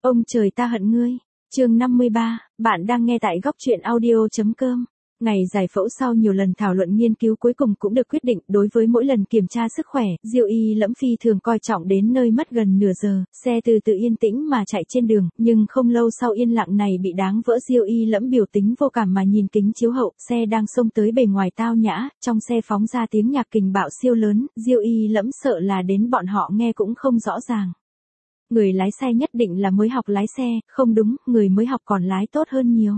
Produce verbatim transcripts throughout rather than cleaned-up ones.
Ông trời ta hận ngươi. Chương năm mươi ba, bạn đang nghe tại góc truyện audio chấm com. Ngày giải phẫu sau nhiều lần thảo luận nghiên cứu cuối cùng cũng được quyết định, đối với mỗi lần kiểm tra sức khỏe, Diêu Y Lẫm phi thường coi trọng đến nơi mất gần nửa giờ, xe từ từ yên tĩnh mà chạy trên đường, nhưng không lâu sau yên lặng này bị đáng vỡ. Diêu Y Lẫm biểu tính vô cảm mà nhìn kính chiếu hậu, xe đang xông tới bề ngoài tao nhã, trong xe phóng ra tiếng nhạc kình bạo siêu lớn, Diêu Y Lẫm sợ là đến bọn họ nghe cũng không rõ ràng. Người lái xe nhất định là mới học lái xe, không đúng, người mới học còn lái tốt hơn nhiều.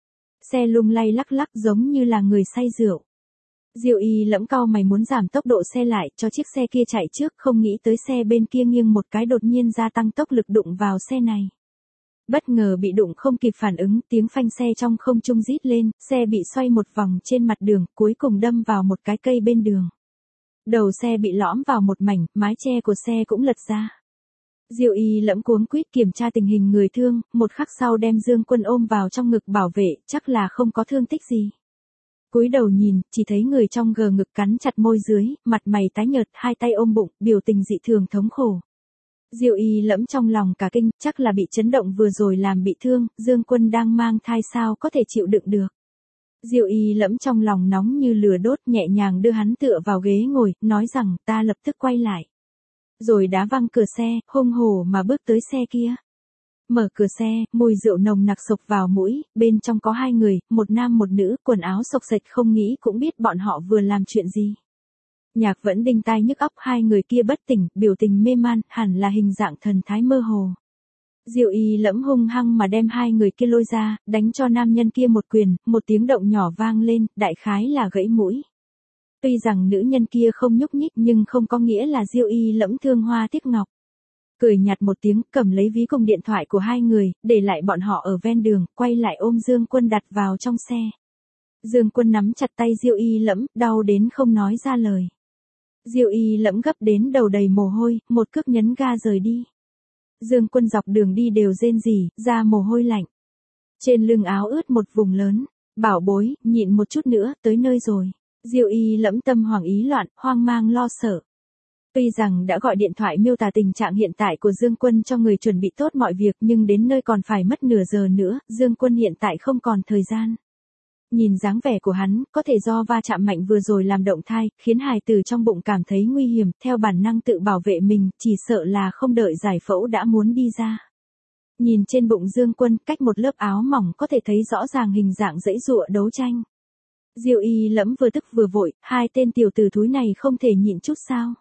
Xe lung lay lắc lắc giống như là người say rượu. Diêu Y Lẫm cau mày muốn giảm tốc độ xe lại, cho chiếc xe kia chạy trước, không nghĩ tới xe bên kia nghiêng một cái đột nhiên gia tăng tốc lực đụng vào xe này. Bất ngờ bị đụng không kịp phản ứng, tiếng phanh xe trong không trung rít lên, xe bị xoay một vòng trên mặt đường, cuối cùng đâm vào một cái cây bên đường. Đầu xe bị lõm vào một mảnh, mái che của xe cũng lật ra. Diêu Y Lẫm cuống quýt kiểm tra tình hình người thương, một khắc sau đem Dương Quân ôm vào trong ngực bảo vệ, chắc là không có thương tích gì. Cúi đầu nhìn, chỉ thấy người trong gờ ngực cắn chặt môi dưới, mặt mày tái nhợt, hai tay ôm bụng, biểu tình dị thường thống khổ. Diêu Y Lẫm trong lòng cả kinh, chắc là bị chấn động vừa rồi làm bị thương, Dương Quân đang mang thai sao có thể chịu đựng được. Diêu Y Lẫm trong lòng nóng như lửa đốt, nhẹ nhàng đưa hắn tựa vào ghế ngồi, nói rằng ta lập tức quay lại. Rồi đá văng cửa xe, hung hổ mà bước tới xe kia. Mở cửa xe, mùi rượu nồng nặc xộc vào mũi, bên trong có hai người, một nam một nữ, quần áo xộc xệch không nghĩ cũng biết bọn họ vừa làm chuyện gì. Nhạc vẫn đinh tai nhức óc, hai người kia bất tỉnh, biểu tình mê man, hẳn là hình dạng thần thái mơ hồ. Diêu Y Lẫm hung hăng mà đem hai người kia lôi ra, đánh cho nam nhân kia một quyền, một tiếng động nhỏ vang lên, đại khái là gãy mũi. Tuy rằng nữ nhân kia không nhúc nhích nhưng không có nghĩa là Diêu Y Lẫm thương hoa tiếc ngọc. Cười nhạt một tiếng, cầm lấy ví cùng điện thoại của hai người, để lại bọn họ ở ven đường, quay lại ôm Dương Quân đặt vào trong xe. Dương Quân nắm chặt tay Diêu Y Lẫm, đau đến không nói ra lời. Diêu Y Lẫm gấp đến đầu đầy mồ hôi, một cước nhấn ga rời đi. Dương Quân dọc đường đi đều rên rỉ, ra mồ hôi lạnh. Trên lưng áo ướt một vùng lớn, bảo bối, nhịn một chút nữa, tới nơi rồi. Diêu Y Lẫm tâm hoảng ý loạn, hoang mang lo sợ. Tuy rằng đã gọi điện thoại miêu tả tình trạng hiện tại của Dương Quân cho người chuẩn bị tốt mọi việc nhưng đến nơi còn phải mất nửa giờ nữa, Dương Quân hiện tại không còn thời gian. Nhìn dáng vẻ của hắn, có thể do va chạm mạnh vừa rồi làm động thai, khiến hài tử trong bụng cảm thấy nguy hiểm, theo bản năng tự bảo vệ mình, chỉ sợ là không đợi giải phẫu đã muốn đi ra. Nhìn trên bụng Dương Quân, cách một lớp áo mỏng có thể thấy rõ ràng hình dạng giãy giụa đấu tranh. Diêu Y Lẫm vừa tức vừa vội, hai tên tiểu tử thúi này không thể nhịn chút sao?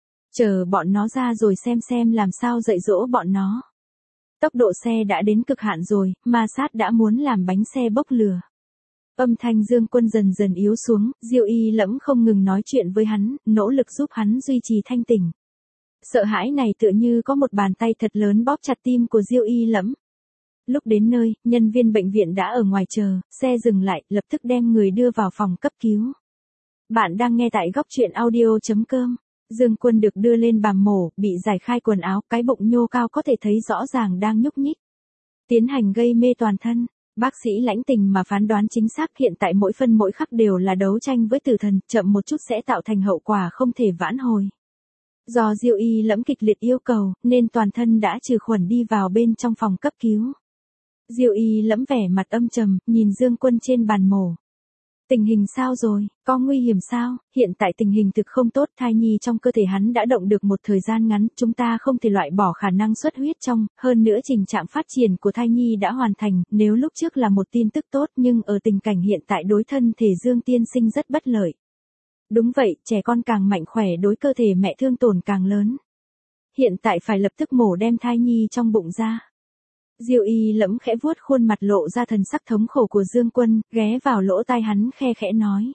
Chờ bọn nó ra rồi xem xem làm sao dạy dỗ bọn nó. Tốc độ xe đã đến cực hạn rồi, ma sát đã muốn làm bánh xe bốc lửa. Âm thanh Dương Quân dần dần yếu xuống, Diêu Y Lẫm không ngừng nói chuyện với hắn, nỗ lực giúp hắn duy trì thanh tỉnh. Sợ hãi này tựa như có một bàn tay thật lớn bóp chặt tim của Diêu Y Lẫm. Lúc đến nơi, nhân viên bệnh viện đã ở ngoài chờ, xe dừng lại, lập tức đem người đưa vào phòng cấp cứu. Bạn đang nghe tại góc truyện audio chấm com. Dương Quân được đưa lên bàn mổ, bị giải khai quần áo, cái bụng nhô cao có thể thấy rõ ràng đang nhúc nhích. Tiến hành gây mê toàn thân. Bác sĩ lãnh tình mà phán đoán chính xác, hiện tại mỗi phân mỗi khắc đều là đấu tranh với tử thần, chậm một chút sẽ tạo thành hậu quả không thể vãn hồi. Do Diêu Y Lẫm kịch liệt yêu cầu, nên toàn thân đã trừ khuẩn đi vào bên trong phòng cấp cứu. Diêu Y Lẫm vẻ mặt âm trầm, nhìn Dương Quân trên bàn mổ. Tình hình sao rồi, có nguy hiểm sao? Hiện tại tình hình thực không tốt, thai nhi trong cơ thể hắn đã động được một thời gian ngắn, chúng ta không thể loại bỏ khả năng xuất huyết trong, hơn nữa trình trạng phát triển của thai nhi đã hoàn thành, nếu lúc trước là một tin tức tốt nhưng ở tình cảnh hiện tại đối thân thể Dương tiên sinh rất bất lợi. Đúng vậy, trẻ con càng mạnh khỏe đối cơ thể mẹ thương tổn càng lớn. Hiện tại phải lập tức mổ đem thai nhi trong bụng ra. Diêu Y Lẫm khẽ vuốt khuôn mặt lộ ra thần sắc thống khổ của Dương Quân, ghé vào lỗ tai hắn khe khẽ nói.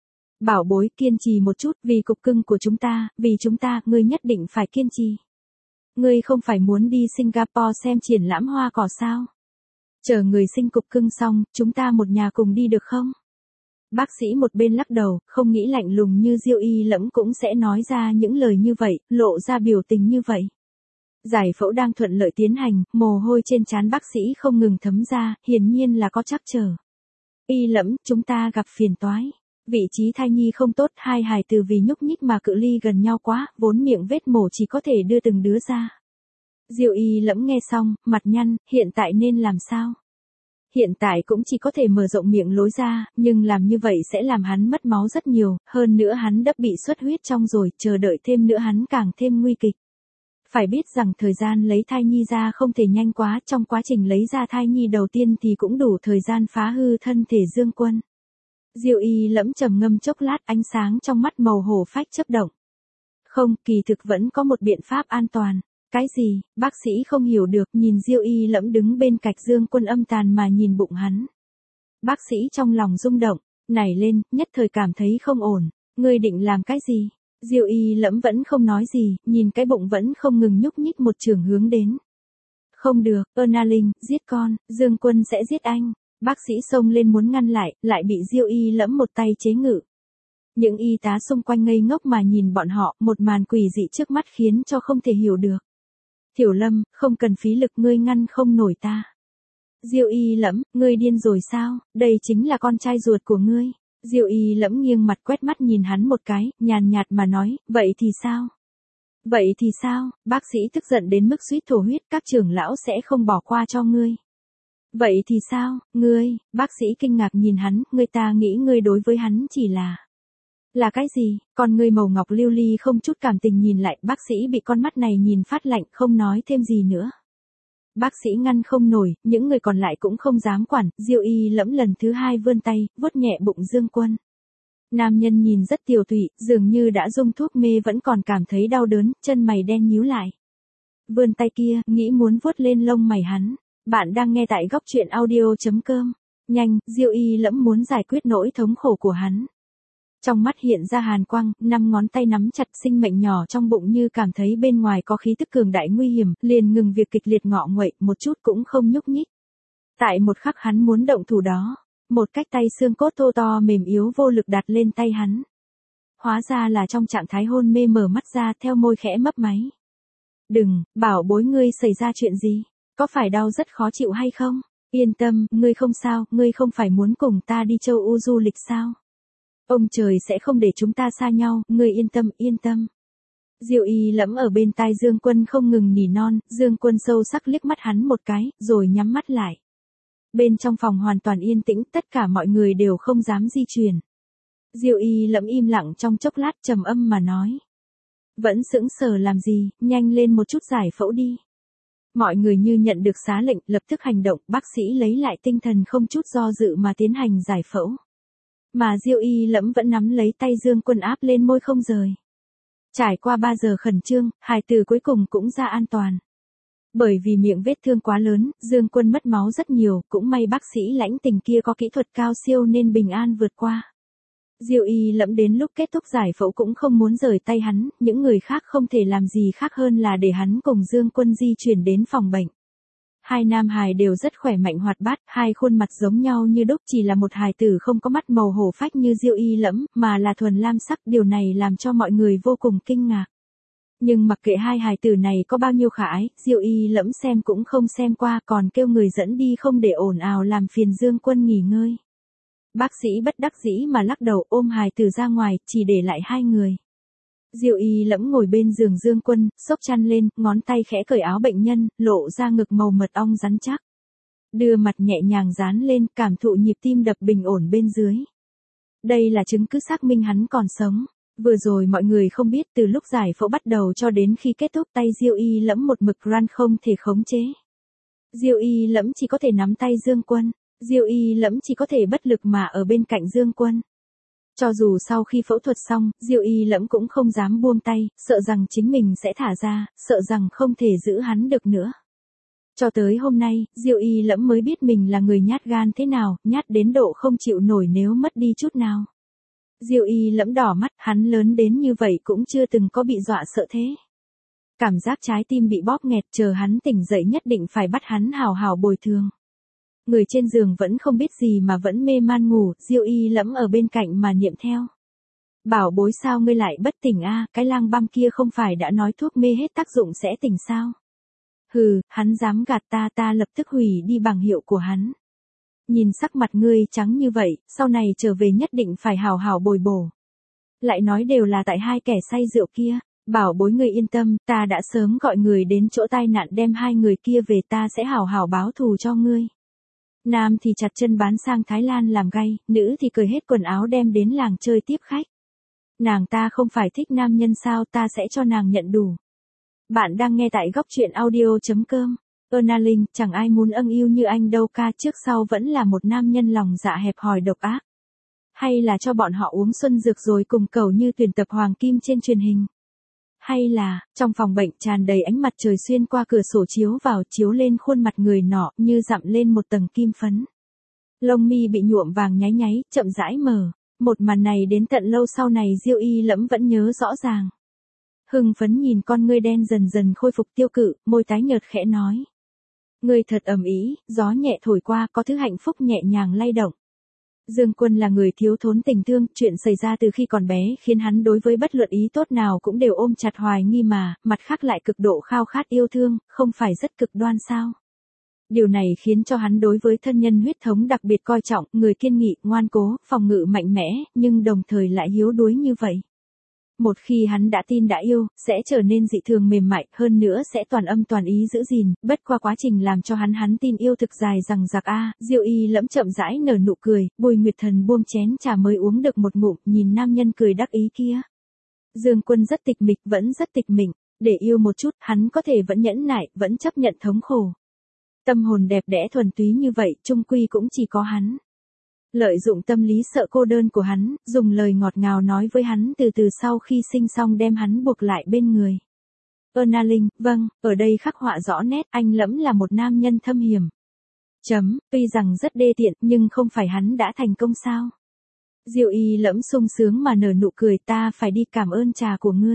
Bảo bối, kiên trì một chút, vì cục cưng của chúng ta, vì chúng ta, ngươi nhất định phải kiên trì. Ngươi không phải muốn đi Singapore xem triển lãm hoa cỏ sao? Chờ người sinh cục cưng xong, chúng ta một nhà cùng đi được không? Bác sĩ một bên lắc đầu, không nghĩ lạnh lùng như Diêu Y Lẫm cũng sẽ nói ra những lời như vậy, lộ ra biểu tình như vậy. Giải phẫu đang thuận lợi tiến hành, mồ hôi trên trán bác sĩ không ngừng thấm ra, hiển nhiên là có trắc trở. Y Lẫm, chúng ta gặp phiền toái. Vị trí thai nhi không tốt, hai hài từ vì nhúc nhích mà cự ly gần nhau quá, vốn miệng vết mổ chỉ có thể đưa từng đứa ra. Diêu Y Lẫm nghe xong, mặt nhăn, hiện tại nên làm sao? Hiện tại cũng chỉ có thể mở rộng miệng lối ra, nhưng làm như vậy sẽ làm hắn mất máu rất nhiều, hơn nữa hắn đã bị xuất huyết trong rồi, chờ đợi thêm nữa hắn càng thêm nguy kịch. Phải biết rằng thời gian lấy thai nhi ra không thể nhanh quá, trong quá trình lấy ra thai nhi đầu tiên thì cũng đủ thời gian phá hư thân thể Dương Quân. Diêu Y Lẫm trầm ngâm chốc lát, ánh sáng trong mắt màu hổ phách chớp động. Không, kỳ thực vẫn có một biện pháp an toàn. Cái gì? Bác sĩ không hiểu được, nhìn Diêu Y Lẫm đứng bên cạnh Dương Quân âm tàn mà nhìn bụng hắn. Bác sĩ trong lòng rung động, nảy lên, nhất thời cảm thấy không ổn. Ngươi định làm cái gì? Diêu Y Lẫm vẫn không nói gì, nhìn cái bụng vẫn không ngừng nhúc nhích một trường hướng đến. Không được, Ân Linh, giết con, Dương Quân sẽ giết anh. Bác sĩ xông lên muốn ngăn lại, lại bị Diêu Y Lẫm một tay chế ngự. Những y tá xung quanh ngây ngốc mà nhìn bọn họ, một màn quỷ dị trước mắt khiến cho không thể hiểu được. Tiểu Lâm, không cần phí lực, ngươi ngăn không nổi ta. Diêu Y Lẫm, ngươi điên rồi sao, đây chính là con trai ruột của ngươi. Diêu Y Lẫm nghiêng mặt quét mắt nhìn hắn một cái, nhàn nhạt mà nói, vậy thì sao? Vậy thì sao? Bác sĩ tức giận đến mức suýt thổ huyết, các trưởng lão sẽ không bỏ qua cho ngươi. Vậy thì sao, ngươi? Bác sĩ kinh ngạc nhìn hắn, ngươi ta nghĩ ngươi đối với hắn chỉ là... Là cái gì? Con ngươi màu ngọc lưu ly không chút cảm tình nhìn lại, bác sĩ bị con mắt này nhìn phát lạnh, không nói thêm gì nữa. Bác sĩ ngăn không nổi, những người còn lại cũng không dám quản, Diêu Y Lẫm lần thứ hai vươn tay, vuốt nhẹ bụng Dương Quân. Nam nhân nhìn rất tiều tụy, dường như đã dùng thuốc mê vẫn còn cảm thấy đau đớn, chân mày đen nhíu lại. Vươn tay kia, nghĩ muốn vuốt lên lông mày hắn. Bạn đang nghe tại góc truyện audio chấm com. Nhanh, Diêu Y Lẫm muốn giải quyết nỗi thống khổ của hắn. Trong mắt hiện ra hàn quang, năm ngón tay nắm chặt, sinh mệnh nhỏ trong bụng như cảm thấy bên ngoài có khí tức cường đại nguy hiểm, liền ngừng việc kịch liệt ngọ nguậy, một chút cũng không nhúc nhích. Tại một khắc hắn muốn động thủ đó, một cách tay xương cốt thô to mềm yếu vô lực đặt lên tay hắn. Hóa ra là trong trạng thái hôn mê mở mắt ra, theo môi khẽ mấp máy. Đừng, bảo bối, ngươi xảy ra chuyện gì? Có phải đau rất khó chịu hay không? Yên tâm, ngươi không sao, ngươi không phải muốn cùng ta đi châu U du lịch sao? Ông trời sẽ không để chúng ta xa nhau, ngươi yên tâm, yên tâm. Diêu Y Lẫm ở bên tai Dương Quân không ngừng nỉ non, Dương Quân sâu sắc liếc mắt hắn một cái, rồi nhắm mắt lại. Bên trong phòng hoàn toàn yên tĩnh, tất cả mọi người đều không dám di chuyển. Diêu Y Lẫm im lặng trong chốc lát, trầm âm mà nói. Vẫn sững sờ làm gì, nhanh lên một chút giải phẫu đi. Mọi người như nhận được xá lệnh, lập tức hành động, bác sĩ lấy lại tinh thần không chút do dự mà tiến hành giải phẫu. Mà Diêu Y Lẫm vẫn nắm lấy tay Dương Quân áp lên môi không rời. Trải qua ba giờ khẩn trương, hài tử cuối cùng cũng ra an toàn. Bởi vì miệng vết thương quá lớn, Dương Quân mất máu rất nhiều, cũng may bác sĩ lãnh tình kia có kỹ thuật cao siêu nên bình an vượt qua. Diêu Y Lẫm đến lúc kết thúc giải phẫu cũng không muốn rời tay hắn, những người khác không thể làm gì khác hơn là để hắn cùng Dương Quân di chuyển đến phòng bệnh. Hai nam hài đều rất khỏe mạnh hoạt bát, hai khuôn mặt giống nhau như đúc, chỉ là một hài tử không có mắt màu hổ phách như Diêu Y Lẫm, mà là thuần lam sắc, điều này làm cho mọi người vô cùng kinh ngạc. Nhưng mặc kệ hai hài tử này có bao nhiêu khả ái, Diêu Y Lẫm xem cũng không xem qua, còn kêu người dẫn đi không để ồn ào làm phiền Dương Quân nghỉ ngơi. Bác sĩ bất đắc dĩ mà lắc đầu ôm hài tử ra ngoài, chỉ để lại hai người. Diêu Y Lẫm ngồi bên giường Dương Quân, xốc chăn lên, ngón tay khẽ cởi áo bệnh nhân, lộ ra ngực màu mật ong rắn chắc. Đưa mặt nhẹ nhàng dán lên, cảm thụ nhịp tim đập bình ổn bên dưới. Đây là chứng cứ xác minh hắn còn sống. Vừa rồi mọi người không biết, từ lúc giải phẫu bắt đầu cho đến khi kết thúc, tay Diêu Y Lẫm một mực run không thể khống chế. Diêu Y Lẫm chỉ có thể nắm tay Dương Quân. Diêu Y Lẫm chỉ có thể bất lực mà ở bên cạnh Dương Quân. Cho dù sau khi phẫu thuật xong, Diêu Y Lẫm cũng không dám buông tay, sợ rằng chính mình sẽ thả ra, sợ rằng không thể giữ hắn được nữa. Cho tới hôm nay, Diêu Y Lẫm mới biết mình là người nhát gan thế nào, nhát đến độ không chịu nổi nếu mất đi chút nào. Diêu Y Lẫm đỏ mắt, hắn lớn đến như vậy cũng chưa từng có bị dọa sợ thế. Cảm giác trái tim bị bóp nghẹt, chờ hắn tỉnh dậy nhất định phải bắt hắn hào hào bồi thường. Người trên giường vẫn không biết gì mà vẫn mê man ngủ, Diêu Y Lẫm ở bên cạnh mà niệm theo. Bảo bối, sao ngươi lại bất tỉnh a? Cái lang băm kia không phải đã nói thuốc mê hết tác dụng sẽ tỉnh sao? Hừ, hắn dám gạt ta, ta lập tức hủy đi bảng hiệu của hắn. Nhìn sắc mặt ngươi trắng như vậy, sau này trở về nhất định phải hào hào bồi bổ. Lại nói đều là tại hai kẻ say rượu kia. Bảo bối ngươi yên tâm, ta đã sớm gọi người đến chỗ tai nạn đem hai người kia về, ta sẽ hảo hảo báo thù cho ngươi. Nam thì chặt chân bán sang Thái Lan làm gay, nữ thì cởi hết quần áo đem đến làng chơi tiếp khách. Nàng ta không phải thích nam nhân sao, ta sẽ cho nàng nhận đủ. Bạn đang nghe tại góc truyện audio.com. Erna Linh, chẳng ai muốn âng yêu như anh đâu ca, trước sau vẫn là một nam nhân lòng dạ hẹp hòi độc ác. Hay là cho bọn họ uống xuân dược rồi cùng cầu như tuyển tập hoàng kim trên truyền hình. Hay là, trong phòng bệnh tràn đầy ánh mặt trời xuyên qua cửa sổ chiếu vào, chiếu lên khuôn mặt người nọ như dặm lên một tầng kim phấn. Lông mi bị nhuộm vàng nháy nháy, chậm rãi mở. Một màn này đến tận lâu sau này Diêu Y Lẫm vẫn nhớ rõ ràng. Hưng phấn nhìn con ngươi đen dần dần khôi phục tiêu cự, môi tái nhợt khẽ nói. Ngươi thật ầm ĩ, gió nhẹ thổi qua, có thứ hạnh phúc nhẹ nhàng lay động. Dương Quân là người thiếu thốn tình thương, chuyện xảy ra từ khi còn bé khiến hắn đối với bất luận ý tốt nào cũng đều ôm chặt hoài nghi mà, mặt khác lại cực độ khao khát yêu thương, không phải rất cực đoan sao? Điều này khiến cho hắn đối với thân nhân huyết thống đặc biệt coi trọng, người kiên nghị, ngoan cố, phòng ngự mạnh mẽ, nhưng đồng thời lại hiếu đuối như vậy. Một khi hắn đã tin đã yêu, sẽ trở nên dị thường mềm mại, hơn nữa sẽ toàn âm toàn ý giữ gìn, bất qua quá trình làm cho hắn hắn tin yêu thực dài rằng giặc a. Diêu Y Lẫm chậm rãi nở nụ cười, Bùi Nguyệt Thần buông chén trà mới uống được một ngụm, nhìn nam nhân cười đắc ý kia. Dương Quân rất tịch mịch, vẫn rất tịch mịch, để yêu một chút, hắn có thể vẫn nhẫn nại, vẫn chấp nhận thống khổ. Tâm hồn đẹp đẽ thuần túy như vậy, chung quy cũng chỉ có hắn. Lợi dụng tâm lý sợ cô đơn của hắn, dùng lời ngọt ngào nói với hắn từ từ sau khi sinh xong đem hắn buộc lại bên người. Erna Linh, vâng, ở đây khắc họa rõ nét, anh Lẫm là một nam nhân thâm hiểm. Chấm, tuy rằng rất đê tiện, nhưng không phải hắn đã thành công sao? Diêu Y Lẫm sung sướng mà nở nụ cười, ta phải đi cảm ơn trà của ngươi.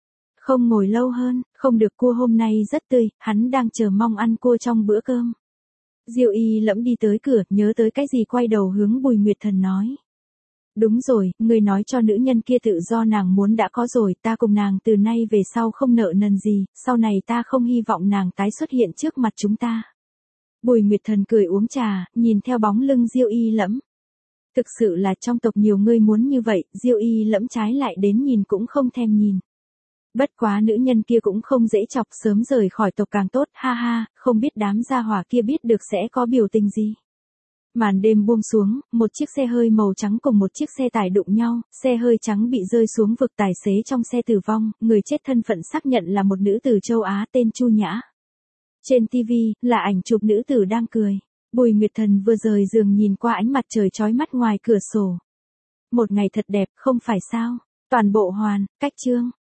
Không ngồi lâu hơn, không được, cua hôm nay rất tươi, hắn đang chờ mong ăn cua trong bữa cơm. Diêu Y Lẫm đi tới cửa, nhớ tới cái gì quay đầu hướng Bùi Nguyệt Thần nói. Đúng rồi, ngươi nói cho nữ nhân kia tự do nàng muốn đã có rồi, ta cùng nàng từ nay về sau không nợ nần gì, sau này ta không hy vọng nàng tái xuất hiện trước mặt chúng ta. Bùi Nguyệt Thần cười uống trà, nhìn theo bóng lưng Diêu Y Lẫm. Thực sự là trong tộc nhiều người muốn như vậy, Diêu Y Lẫm trái lại đến nhìn cũng không thèm nhìn. Bất quá nữ nhân kia cũng không dễ chọc, sớm rời khỏi tộc càng tốt, ha ha, không biết đám gia hỏa kia biết được sẽ có biểu tình gì. Màn đêm buông xuống, một chiếc xe hơi màu trắng cùng một chiếc xe tải đụng nhau, xe hơi trắng bị rơi xuống vực, tài xế trong xe tử vong, người chết thân phận xác nhận là một nữ tử châu Á tên Chu Nhã. Trên ti vi, là ảnh chụp nữ tử đang cười. Bùi Nguyệt Thần vừa rời giường nhìn qua ánh mặt trời chói mắt ngoài cửa sổ. Một ngày thật đẹp, không phải sao? Toàn bộ hoàn, cách chương.